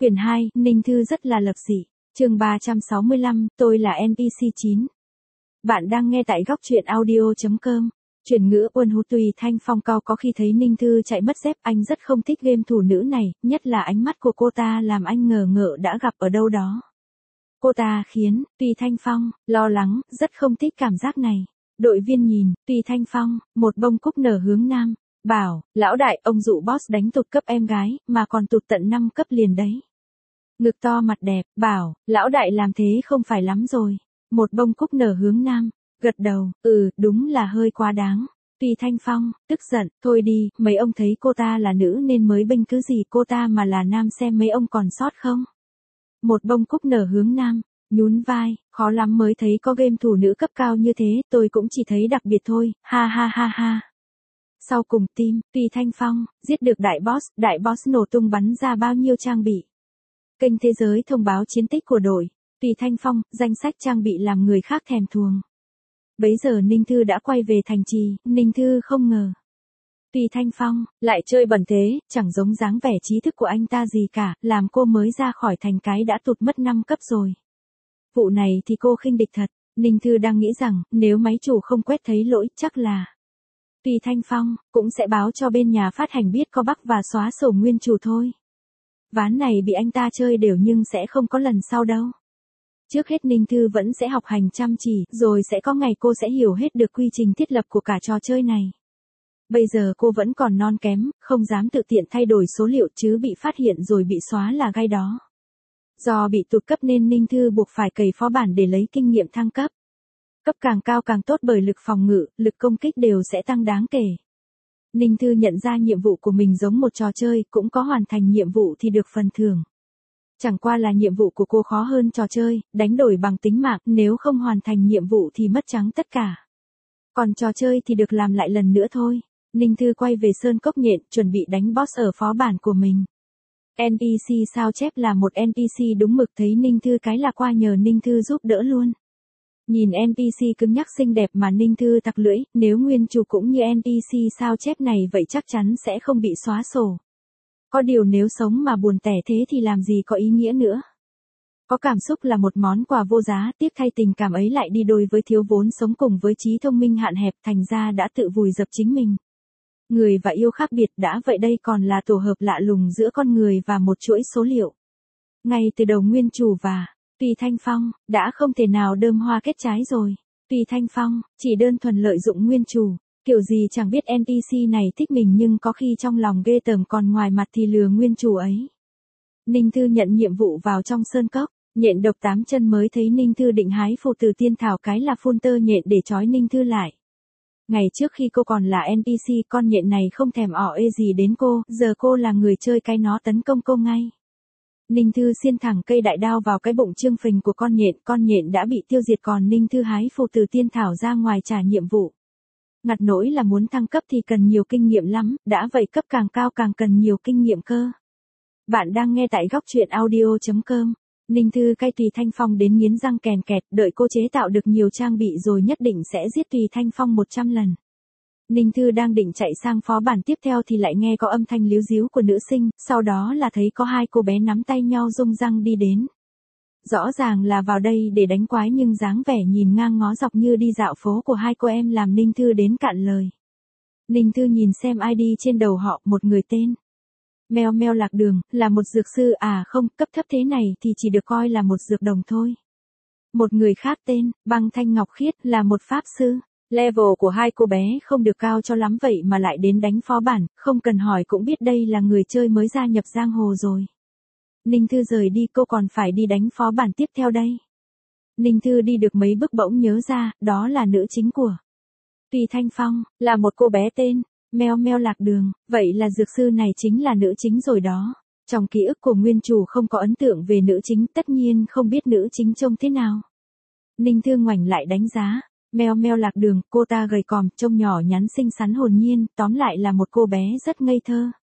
Quyển 2, Ninh Thư rất là lập dị. Chương 365, tôi là NPC 9. Bạn đang nghe tại góc truyện audio.com. Chuyển ngữ Uân Hú Tùy Thanh Phong cao có khi thấy Ninh Thư chạy mất dép, anh rất không thích game thủ nữ này, nhất là ánh mắt của cô ta làm anh ngờ ngợ đã gặp ở đâu đó. Cô ta khiến Tùy Thanh Phong lo lắng, rất không thích cảm giác này. Đội viên nhìn Tùy Thanh Phong, một bông cúc nở hướng nam, bảo, lão đại, ông dụ boss đánh tụt cấp em gái, mà còn tụt tận 5 cấp liền đấy. Ngực to mặt đẹp, bảo, lão đại làm thế không phải lắm rồi. Một bông cúc nở hướng nam, gật đầu, đúng là hơi quá đáng. Tùy Thanh Phong, tức giận, thôi đi, mấy ông thấy cô ta là nữ nên mới bênh cứ gì cô ta mà là nam xem mấy ông còn sót không. Một bông cúc nở hướng nam, nhún vai, khó lắm mới thấy có game thủ nữ cấp cao như thế, tôi cũng chỉ thấy đặc biệt thôi, ha ha ha ha. Sau cùng team, Tùy Thanh Phong, giết được đại boss nổ tung bắn ra bao nhiêu trang bị. Kênh Thế Giới thông báo chiến tích của đội, Tùy Thanh Phong, danh sách trang bị làm người khác thèm thuồng. Bấy giờ Ninh Thư đã quay về thành trì, Ninh Thư không ngờ. Tùy Thanh Phong, lại chơi bẩn thế, chẳng giống dáng vẻ trí thức của anh ta gì cả, làm cô mới ra khỏi thành cái đã tụt mất 5 cấp rồi. Vụ này thì cô khinh địch thật, Ninh Thư đang nghĩ rằng, nếu máy chủ không quét thấy lỗi, chắc là Tùy Thanh Phong, cũng sẽ báo cho bên nhà phát hành biết có bug và xóa sổ nguyên chủ thôi. Ván này bị anh ta chơi đều nhưng sẽ không có lần sau đâu. Trước hết Ninh Thư vẫn sẽ học hành chăm chỉ, rồi sẽ có ngày cô sẽ hiểu hết được quy trình thiết lập của cả trò chơi này. Bây giờ cô vẫn còn non kém, không dám tự tiện thay đổi số liệu chứ bị phát hiện rồi bị xóa là gai đó. Do bị tụt cấp nên Ninh Thư buộc phải cày phó bản để lấy kinh nghiệm thăng cấp. Cấp càng cao càng tốt bởi lực phòng ngự, lực công kích đều sẽ tăng đáng kể. Ninh Thư nhận ra nhiệm vụ của mình giống một trò chơi, cũng có hoàn thành nhiệm vụ thì được phần thưởng. Chẳng qua là nhiệm vụ của cô khó hơn trò chơi, đánh đổi bằng tính mạng, nếu không hoàn thành nhiệm vụ thì mất trắng tất cả. Còn trò chơi thì được làm lại lần nữa thôi. Ninh Thư quay về Sơn Cốc Nhện, chuẩn bị đánh boss ở phó bản của mình. NPC sao chép là một NPC đúng mực, thấy Ninh Thư cái là qua nhờ Ninh Thư giúp đỡ luôn. Nhìn NPC cứng nhắc xinh đẹp mà Ninh Thư tặc lưỡi, nếu nguyên chủ cũng như NPC sao chép này vậy chắc chắn sẽ không bị xóa sổ. Có điều nếu sống mà buồn tẻ thế thì làm gì có ý nghĩa nữa. Có cảm xúc là một món quà vô giá, tiếc thay tình cảm ấy lại đi đôi với thiếu vốn sống cùng với trí thông minh hạn hẹp, thành ra đã tự vùi dập chính mình. Người và yêu khác biệt, đã vậy đây còn là tổ hợp lạ lùng giữa con người và một chuỗi số liệu. Ngay từ đầu nguyên chủ và Tùy Thanh Phong đã không thể nào đơm hoa kết trái rồi. Tùy Thanh Phong chỉ đơn thuần lợi dụng nguyên chủ, kiểu gì chẳng biết NPC này thích mình nhưng có khi trong lòng ghê tởm còn ngoài mặt thì lừa nguyên chủ ấy. Ninh Thư nhận nhiệm vụ vào trong sơn cốc, nhện độc 8 chân mới thấy Ninh Thư định hái phù từ tiên thảo cái là phun tơ nhện để trói Ninh Thư lại. Ngày trước khi cô còn là NPC con nhện này không thèm ỏ ê gì đến cô, giờ cô là người chơi cái nó tấn công cô ngay. Ninh Thư xiên thẳng cây đại đao vào cái bụng trương phình của con nhện đã bị tiêu diệt còn Ninh Thư hái phù từ tiên thảo ra ngoài trả nhiệm vụ. Ngặt nỗi là muốn thăng cấp thì cần nhiều kinh nghiệm lắm, đã vậy cấp càng cao càng cần nhiều kinh nghiệm cơ. Bạn đang nghe tại góc truyện audio.com. Ninh Thư cay Tùy Thanh Phong đến nghiến răng kèn kẹt, đợi cô chế tạo được nhiều trang bị rồi nhất định sẽ giết Tùy Thanh Phong 100 lần. Ninh Thư đang định chạy sang phó bản tiếp theo thì lại nghe có âm thanh líu ríu của nữ sinh, sau đó là thấy có hai cô bé nắm tay nhau rung răng đi đến. Rõ ràng là vào đây để đánh quái nhưng dáng vẻ nhìn ngang ngó dọc như đi dạo phố của hai cô em làm Ninh Thư đến cạn lời. Ninh Thư nhìn xem ID trên đầu họ, một người tên Meo Meo Lạc Đường, là một dược sư à không, cấp thấp thế này thì chỉ được coi là một dược đồng thôi. Một người khác tên Băng Thanh Ngọc Khiết, là một pháp sư. Level của hai cô bé không được cao cho lắm vậy mà lại đến đánh phó bản, không cần hỏi cũng biết đây là người chơi mới gia nhập giang hồ rồi. Ninh Thư rời đi, cô còn phải đi đánh phó bản tiếp theo đây. Ninh Thư đi được mấy bước bỗng nhớ ra, đó là nữ chính của Tùy Thanh Phong, là một cô bé tên Meo Meo Lạc Đường, vậy là dược sư này chính là nữ chính rồi đó. Trong ký ức của nguyên chủ không có ấn tượng về nữ chính, tất nhiên không biết nữ chính trông thế nào. Ninh Thư ngoảnh lại đánh giá, Meo Meo Lạc Đường, cô ta gầy còm, trông nhỏ nhắn xinh xắn hồn nhiên, tóm lại là một cô bé rất ngây thơ.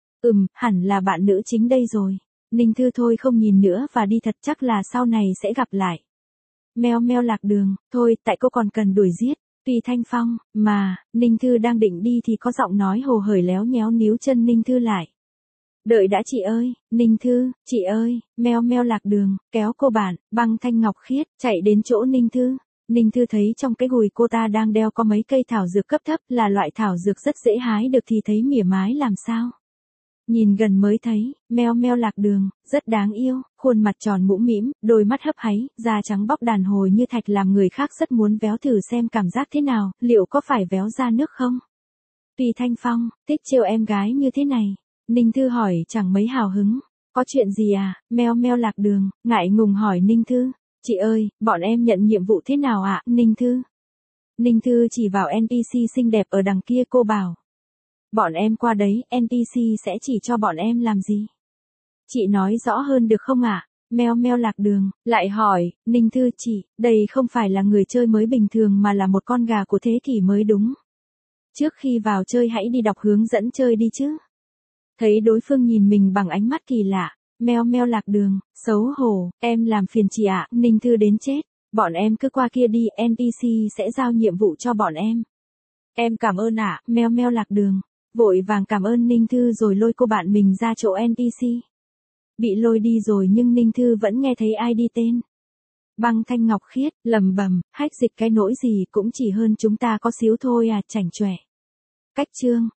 Hẳn là bạn nữ chính đây rồi. Ninh Thư thôi không nhìn nữa và đi thật, chắc là sau này sẽ gặp lại. Meo Meo Lạc Đường, thôi tại cô còn cần đuổi giết Tùy Thanh Phong, mà, Ninh Thư đang định đi thì có giọng nói hồ hởi léo nhéo níu chân Ninh Thư lại. Đợi đã chị ơi, Ninh Thư, chị ơi, meo meo lạc đường, kéo cô bạn, băng thanh ngọc khiết, chạy đến chỗ Ninh Thư. Ninh Thư thấy trong cái gùi cô ta đang đeo có mấy cây thảo dược cấp thấp, là loại thảo dược rất dễ hái được thì thấy mỉa mái làm sao. Nhìn gần mới thấy, meo meo lạc đường, rất đáng yêu, khuôn mặt tròn mũm mĩm, đôi mắt hấp háy, da trắng bóc đàn hồi như thạch làm người khác rất muốn véo thử xem cảm giác thế nào, liệu có phải véo ra nước không? Tùy Thanh Phong, thích trêu em gái như thế này. Ninh Thư hỏi chẳng mấy hào hứng. Có chuyện gì à? Meo meo lạc đường, ngại ngùng hỏi Ninh Thư. Chị ơi, bọn em nhận nhiệm vụ thế nào ạ? Ninh Thư. Ninh Thư chỉ vào NPC xinh đẹp ở đằng kia cô bảo. Bọn em qua đấy, NPC sẽ chỉ cho bọn em làm gì? Chị nói rõ hơn được không ạ? Meo meo lạc đường, lại hỏi, Ninh Thư chị, đây không phải là người chơi mới bình thường mà là một con gà của thế kỷ mới đúng. Trước khi vào chơi hãy đi đọc hướng dẫn chơi đi chứ. Thấy đối phương nhìn mình bằng ánh mắt kỳ lạ, meo meo lạc đường, xấu hổ, em làm phiền chị ạ, Ninh Thư đến chết, bọn em cứ qua kia đi, NPC sẽ giao nhiệm vụ cho bọn em. Em cảm ơn ạ, meo meo lạc đường, vội vàng cảm ơn Ninh Thư rồi lôi cô bạn mình ra chỗ NPC. Bị lôi đi rồi nhưng Ninh Thư vẫn nghe thấy ID tên. Băng thanh ngọc khiết, lầm bầm, hách dịch cái nỗi gì cũng chỉ hơn chúng ta có xíu thôi à, chảnh chọe. Cách chương